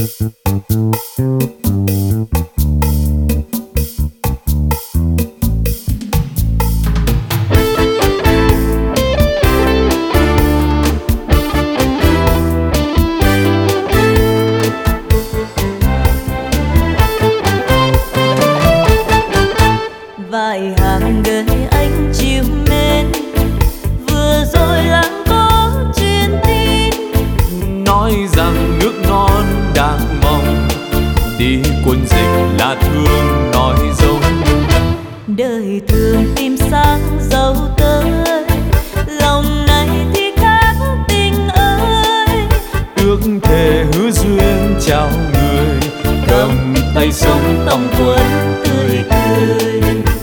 vài hàng đời anh chiều mến, vừa rồi lắng có truyền tin nói rằng nước non đang mong, đi quân dịch là thương nói dối. đời thường tìm sang dấu tới, lòng này thì khác tình ơi. Ước thề hứa duyên chào người, cầm tay sống tòng quân tươi cười.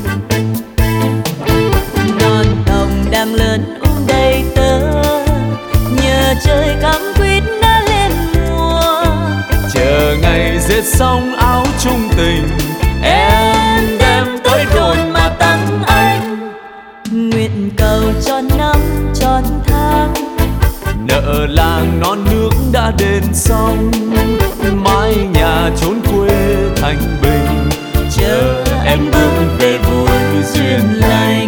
Non đồng đang lớn đầy tớ, nhờ trời cắm quýt đã lên mùa. chờ ngày dệt xong áo chung tình, em đem tới đồn mà tặng anh. Nguyện cầu cho năm tròn tháng, nợ làng non nước đã đền xong, mái nhà chốn quê thanh bình, chờ em bước về vui duyên lành.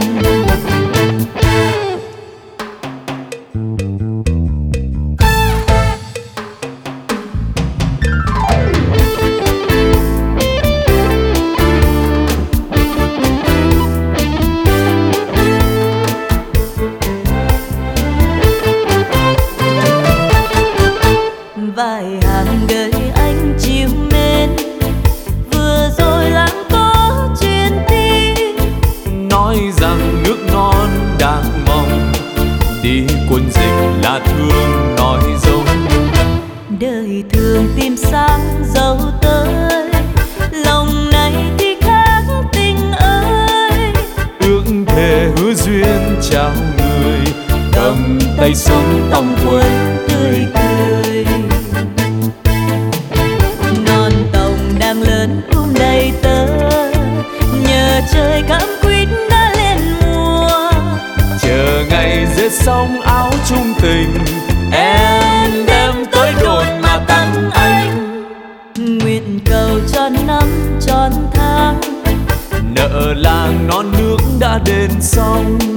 vài hàng đời anh chiều mến, vừa rồi lắng có truyền tin nói rằng nước non đang mong, đi quân dịch là thương nói dối. đời thường tìm sang dấu tới, lòng này thì khác tình ơi. ước thề hứa duyên chào người, cầm tay sống tòng quân tươi cười. Non tòng đang lớn đầy tớ, nhờ trời cắm quýt đã lên mùa. chờ ngày dệt xong áo chung tình, em đem tới đồn mà tặng anh. Nguyện cầu cho năm tròn tháng, nợ làng non nước đã đền xong,